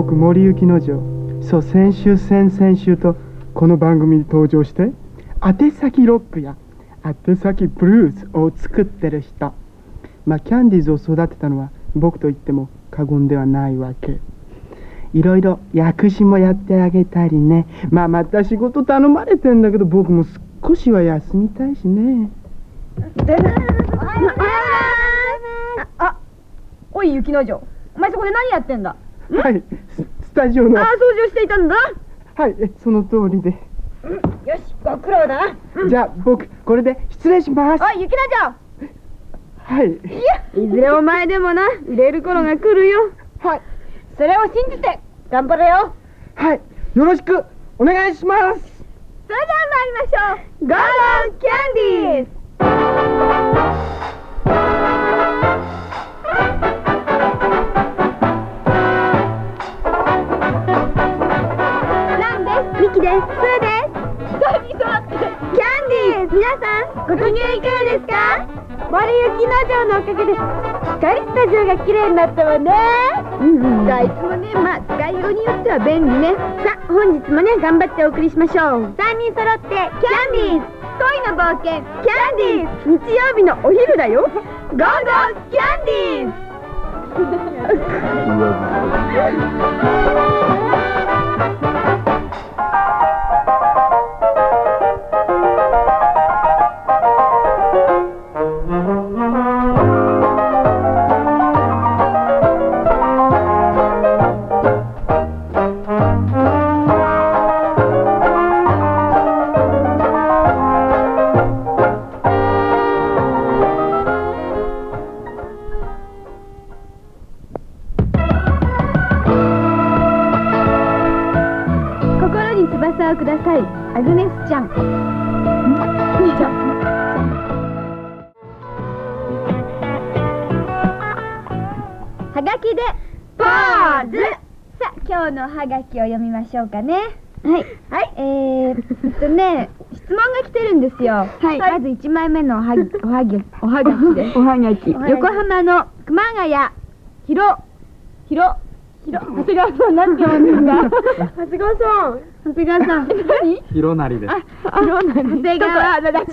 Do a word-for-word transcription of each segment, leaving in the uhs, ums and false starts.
僕森行之丞。そう、先週先々週とこの番組に登場して宛先ロックや宛先ブルースを作ってる人。まあキャンディーズを育てたのは僕と言っても過言ではないわけ。いろいろ訳詞もやってあげたりね。まあまた仕事頼まれてんだけど僕も少しは休みたいしね。 あ、おい雪之丞、お前そこで何やってんだ？ はい、スタジオの。 ああ、掃除をしていたんだ。 はい、その通りで。 よし、ご苦労だな。 じゃあ僕これで失礼します。 おい雪之丞。 はい。 いや、いずれお前でもな、売れる頃が来るよ。 はい。 それを信じて頑張れよ。 はい、よろしくお願いします。 それでは参りましょう。ゴーゴーキャンディーズ。ランです。ミキです。スーです。さんにん揃ってキャンディーズ。皆さんご機嫌いかがですか？森雪之丞のおかげで、すっかりスタジオが綺麗になったわね。うんうん。あいつもね、まあ使いようによっては便利ね。さあ本日もね、頑張ってお送りしましょう。さんにん揃ってキャンディーズ。恋の冒険キャンディーズ。日曜日のお昼だよ。ゴーゴーキャンディーズ。翼をください、アグネスちゃん。はがきでポーズ。さあ今日のはがきを読みましょうかね。はいはい。えーえっとね、質問が来てるんですよ。はい。まずいちまいめのおはぎおはぎおはがきです。おはがき。横浜の熊谷ひろひろひろ長谷川さん、なんて読むんですか？長谷川さん。長谷川さん。何？ ひろなりです。 あ、ひろなり。長谷川、あ、だ、違う。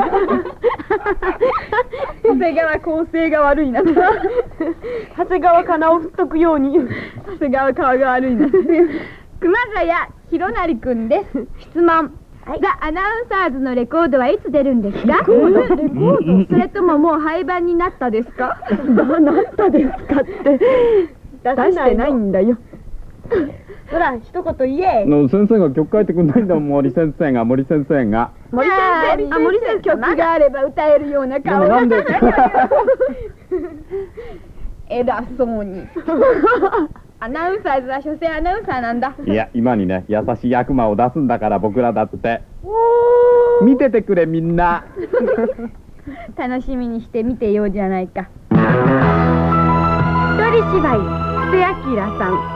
長谷川構成が悪いな。長谷川かなを振っとくように。長谷川顔が悪いな。熊谷ひろなりくんです。質問。ザ・アナウンサーズのレコードはいつ出るんですか？レコード？それとももう廃盤になったですか？なったですかって。出してないんだよ。ほら、一言言え。 の先生が曲書いてくんないんだもん、森先生が、森先生が。 森先生、あ、森先生、曲があれば歌えるような顔。 なんで？ 偉そうに。アナウンサーズは所詮アナウンサーなんだ。 いや、今にね、優しい悪魔を出すんだから僕らだって。見ててくれみんな。 楽しみにして見てようじゃないか。一人芝居、布施明さん。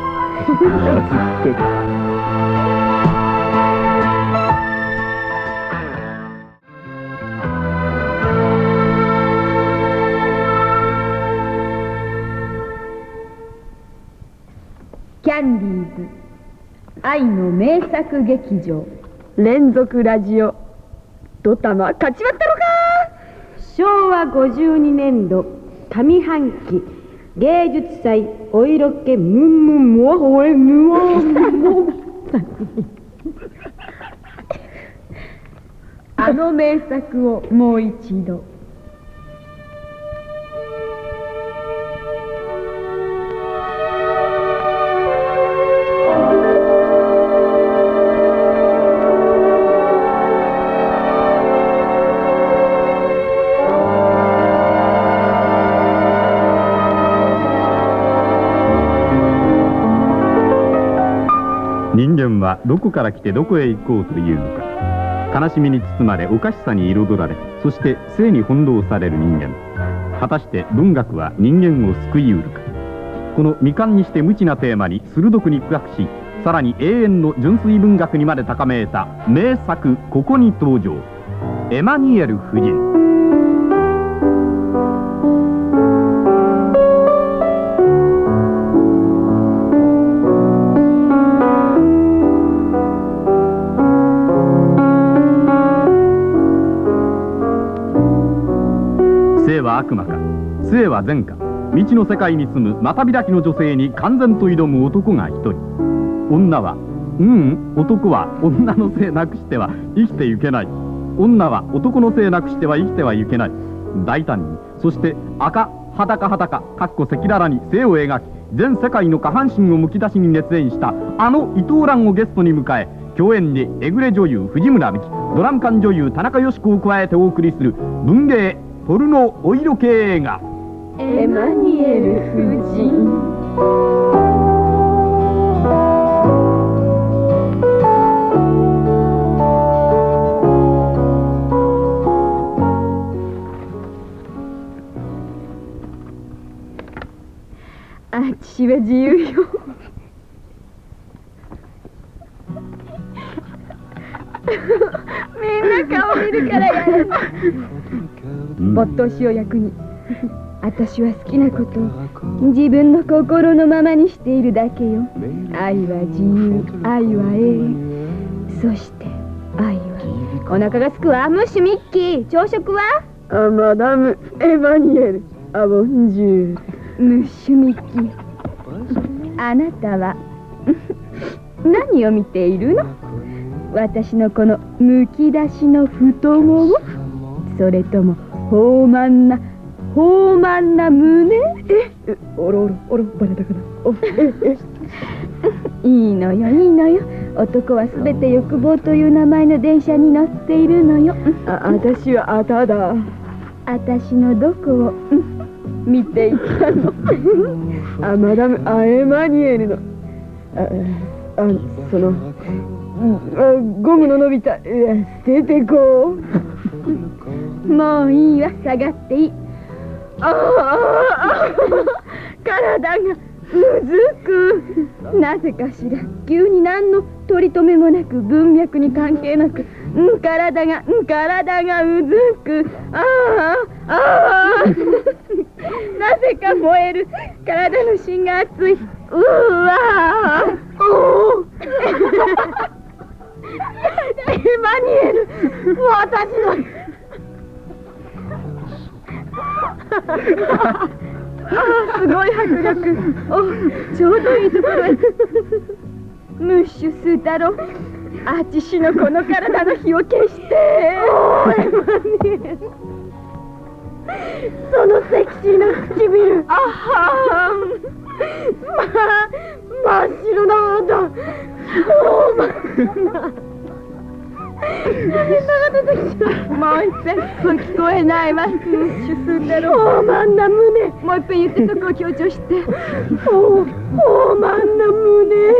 キャンディーズ愛の名作劇場連続ラジオドタマ勝ち割ったのか。しょうわごじゅうにねんど上半期芸術祭お色気ムンムンモホエヌオあの名作をもう一度。 人間はどこから来てどこへ行こうというのか。悲しみに包まれおかしさに彩られ、そして生に翻弄される人間。果たして文学は人間を救いうるか。この未完にして無知なテーマに鋭く肉薄し、さらに永遠の純粋文学にまで高めた名作「ここに登場」エマニュエル夫人。 生は悪魔か、生は善か。未知の世界に住む股開きの女性に完全と挑む男が一人。女は、ううん、男は女の性なくしては生きてゆけない。女は男の性なくしては生きてはいけない。大胆に、そして赤裸裸かっこ赤裸々に性を描き、全世界の下半身をむき出しに熱演したあの伊藤蘭をゲストに迎え、共演にエグレ女優藤村美樹、ドラム缶女優田中佳子を加えてお送りする文芸ポルノお色系映画エマニエル夫人。あっちは自由よ。みんな顔見るからやるの。没頭しよう役に。私は好きなことを自分の心のままにしているだけよ。愛は自由、愛は永遠、そして愛は。お腹がすくわ。ムッシュミッキー、朝食は？あ、マダムエマニエル、アボンジュール。ムッシュミッキー、あなたは何を見ているの？私のこのむき出しの太もも、それとも豊満な豊満な胸？え、おろおろおろバレたかな。おええいいのよいいのよ。男はすべて欲望という名前の電車に乗っているのよ。あ、私はあただ私のどこを見ていたの？あ、マダムアエマニエルのああそのあゴムの伸びた捨ててこう。もういいわ、下がっていい。ああ体がうずく。なぜかしら、急に何の取り留めもなく、文脈に関係なく、うん、体が、うん、体がうずく。ああああなぜか燃える。体の芯が熱い。うわおおエマニエル、私のああ、すごい迫力。お、ちょうどいいところへ。ムッシュスー太郎、あちしのこの体の火を消して。おー、エマニエル、そのセクシーな唇。あはー、まあ、真っ白な肌。おー、まもう一遍、聞こえないわ。ムッシュスー太郎、豊満な胸。もう一遍言って、そこを強調して。お豊満な胸。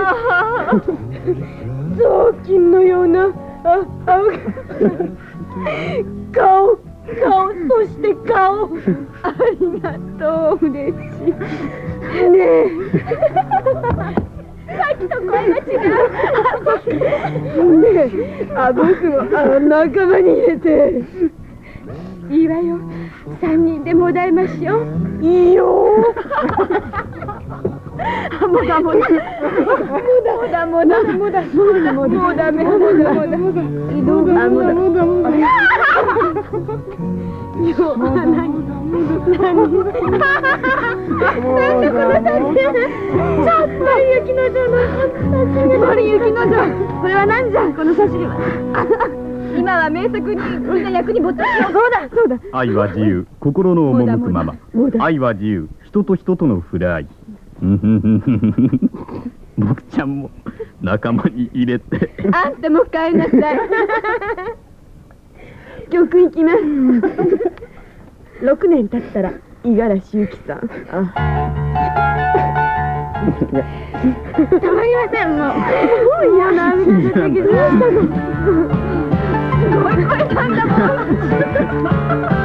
雑巾のようなああ顔顔、そして顔。ありがとう、嬉しいねえ。さっきと声が違う。ねえ、あ、僕もあ仲間に入れて。いいわよ、三人でもだえましょう。いいよ。もだもだもだもだもだもだもだもうダメ、もだもだもだもだもだもだもだよ、何何ちょっと森雪の女の森雪の女、これは何じゃこの写真は。今は名作にみんな役に没頭しよう。そうだそうだ。 愛は自由、心の赴くまま。愛は自由、人と人との触れ合い。僕ちゃんも仲間に入れて。 あんたも帰りなさい。曲いきます。六年経ったら五十嵐由紀さん。あたまりません、もう。もう嫌な涙出たけど、どうしたの。すごい声なんだもん。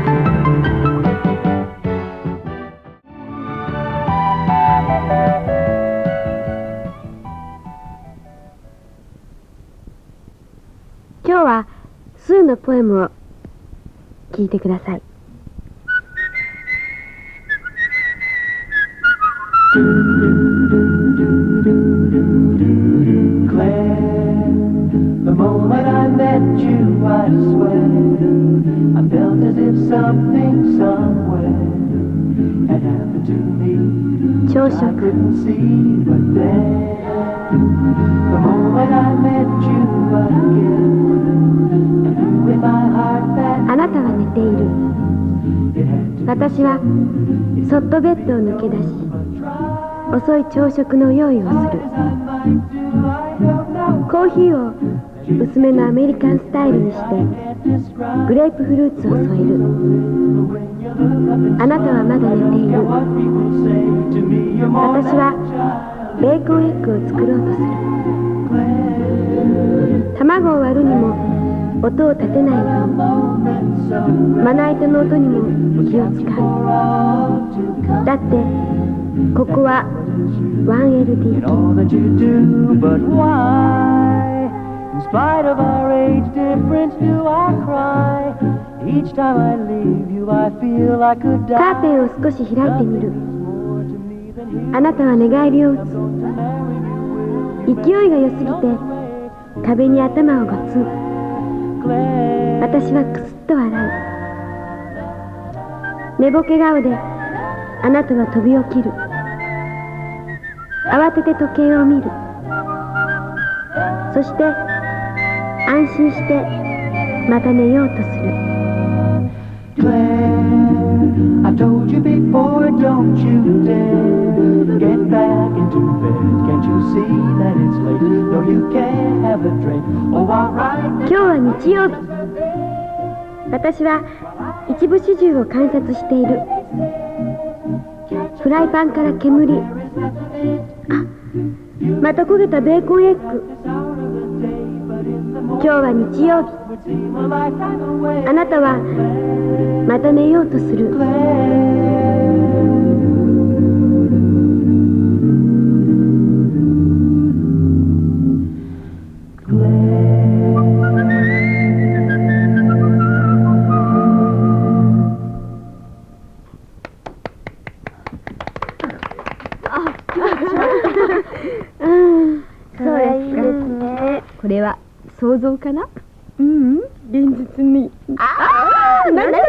今日はスーのポエムを聞いてください。 The moment I met you, I swear I felt 朝食。あなたは寝ている。私はそっとベッドを抜け出し、遅い朝食の用意をする。コーヒーを薄めのアメリカンスタイルにしてグレープフルーツを添える。あなたはまだ寝ている。私はベーコンエッグを作ろうとする。卵を割るにも音を立てないように、まな板の音にも気を使う。だってここは ワンエルディーケー。In spite of our age difference, do I cry? Each time I leave you, I feel I could die. カーテンを少し開いてみる。あなたは寝返りを打つ。勢いが良すぎて壁に頭をゴツン。私はクスッと笑う。寝ぼけ顔であなたは飛び起きる。慌てて時計を見る。そして安心してまた寝ようとする。Claire, I told you before, don't you dare get back into bed. Can't you see that it's late? No, you can't have a drink. Oh, all right. 今日は日曜日。私は一部始終を観察している。フライパンから煙。あ、また焦げたベーコンエッグ。今日は日曜日。あなたはまた寝ようとする。これは想像かな？うん、現実に。ああ、なんだって。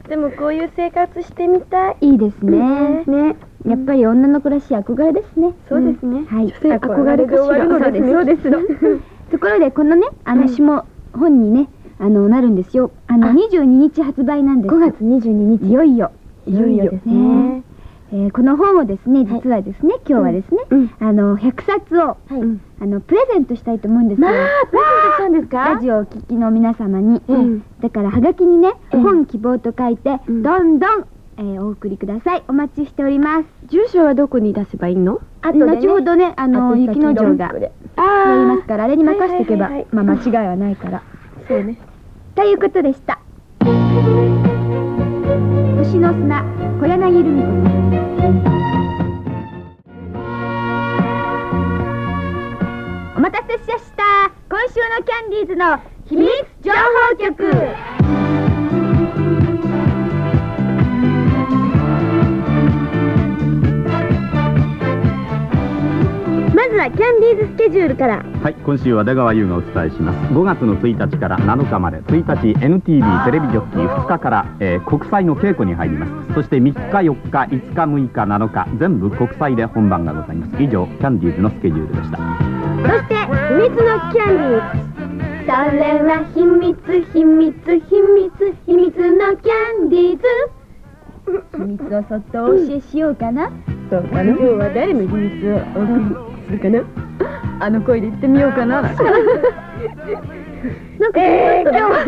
でもこういう生活してみたい。いいですね。ね、やっぱり女の子らしい憧れですね。そうですね。はい。憧れで終わるのですね。そうです。ところでこのね、あの詩も本にね、あのなるんですよ。あのにじゅうににち発売なんです。ごがつにじゅうににち。いよいよ。いよいよですね。えー、この本をですね、実はですね、今日はですね、あのひゃくさつをあのプレゼントしたいと思うんですよ。まあ、プレゼントしたんですか？ラジオをお聞きの皆様に。だからはがきにね、本希望と書いてどんどんお送りください。お待ちしております。住所はどこに出せばいいの？後ほどね、あの雪之丞がやりますから、あれに任せておけばまあ間違いはないから。そうね。ということでした。星の砂、小柳ルミ子です。お待たせしました。今週のキャンディーズの秘密情報局。まずはキャンディーズスケジュールから。 はい、今週は出川優がお伝えします。ごがつのついたちからなのかまで、ついたち エヌティービー テレビジョッキーふつかから、えー、国際の稽古に入ります。そしてみっかよっかいつかむいかなのか全部国際で本番がございます。以上キャンディーズのスケジュールでした。 そして秘密のキャンディーズ。それは秘密秘密秘密秘密のキャンディーズ。秘密をそっとお教えしようかな。そうかな。今日は誰の秘密をお送りするかな。あの声で言ってみようかな。なんかえー、今日は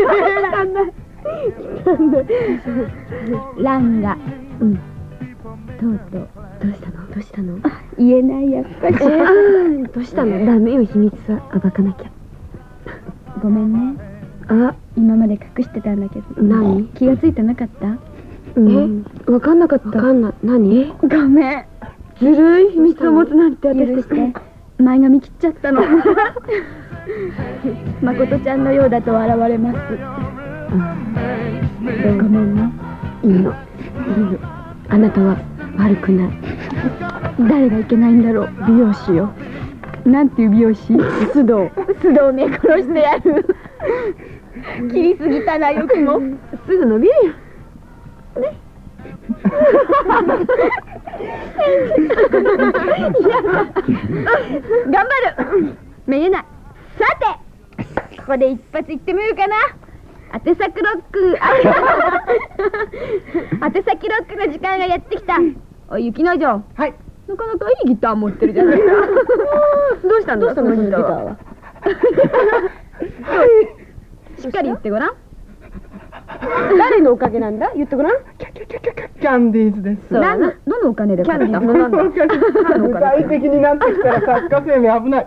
ランが、うん、とうとうどうしたのどうしたの？言えないやっぱり。えー、どうしたの？ダメよ、秘密は暴かなきゃ。ごめんね。あ、今まで隠してたんだけど。何？気がついてなかった？うん、え、わかんなかった。わかんない。何？ごめん。ずるい秘密を持つなんて私許して。前髪切っちゃったの。誠ちゃんのようだと笑われます。ごめんね。いいの。いいの。あなたは悪くない。誰がいけないんだろう。美容師よ。なんていう美容師？須藤。須藤ね、殺してやる。 切りすぎたなよくも。すぐ伸びるよ。ね。頑張る。めげない。さて、ここで一発いってみるかな。宛先ロック。宛先ロックの時間がやってきた。おい、雪之丞。 はい。 なかなかいいギター持ってるじゃないか。どうしたんだ、そのギターは。しっかり言ってごらん。誰のおかげなんだ、言ってごらん。 キャキャキャキャキャキャンディーズです。 何の、どのお金で買った？キャンディーズのなんだ。 具体的になってきたら作家生命危ない。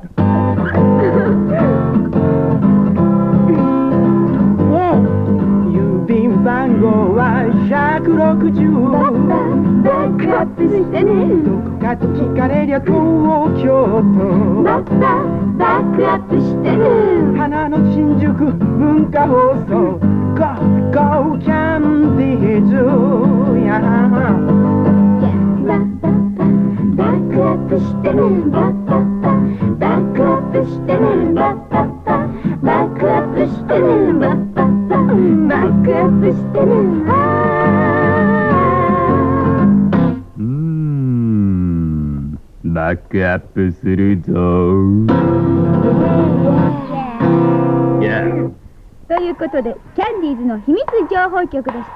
郵便番号はひゃくろくじゅう。 バックアップしてね。 どこかと聞かれりゃ東京都。 バッバックアップしてね。 花の新宿文化放送。ゴーゴーキャンディーズや。 バックアップしてね。バッバッババックアップしてね。バッバッババックアップしてね。バッバッババックアップしてね。 うーん、バックアップするぞ。いや。 ということで、キャンディーズの秘密情報局でした。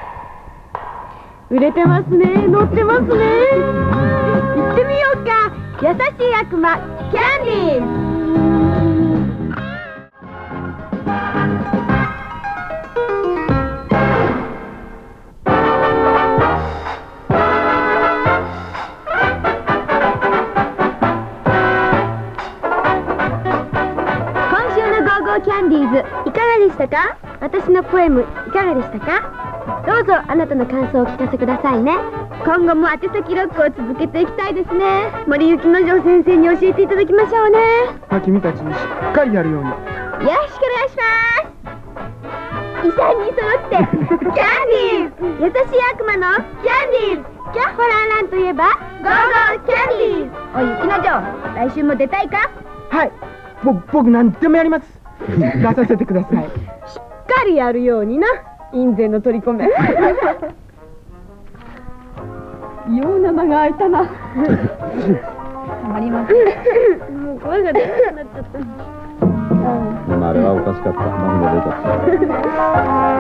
売れてますね、乗ってますね。行ってみようか。優しい悪魔、キャンディーズ。キャンディーズ、いかがでしたか？私のポエムいかがでしたか？どうぞあなたの感想をお聞かせくださいね。今後も宛先ロックを続けていきたいですね。森雪之丞先生に教えていただきましょうね。 まあ、君たちにしっかりやるように。 よろしくお願いします。遺産に揃ってキャンディーズ、優しい悪魔のキャンディーズ。キャッホラーランといえばゴーゴーキャンディーズ。おい雪之丞、来週も出たいか？ はい、ぼ僕何でもやります。出させてください。 しっかりやるようにな、印税の取り込め。ような間が空いたな。たまりません。もう声が出なくなっちゃった。 でもあれはおかしかった。涙出た。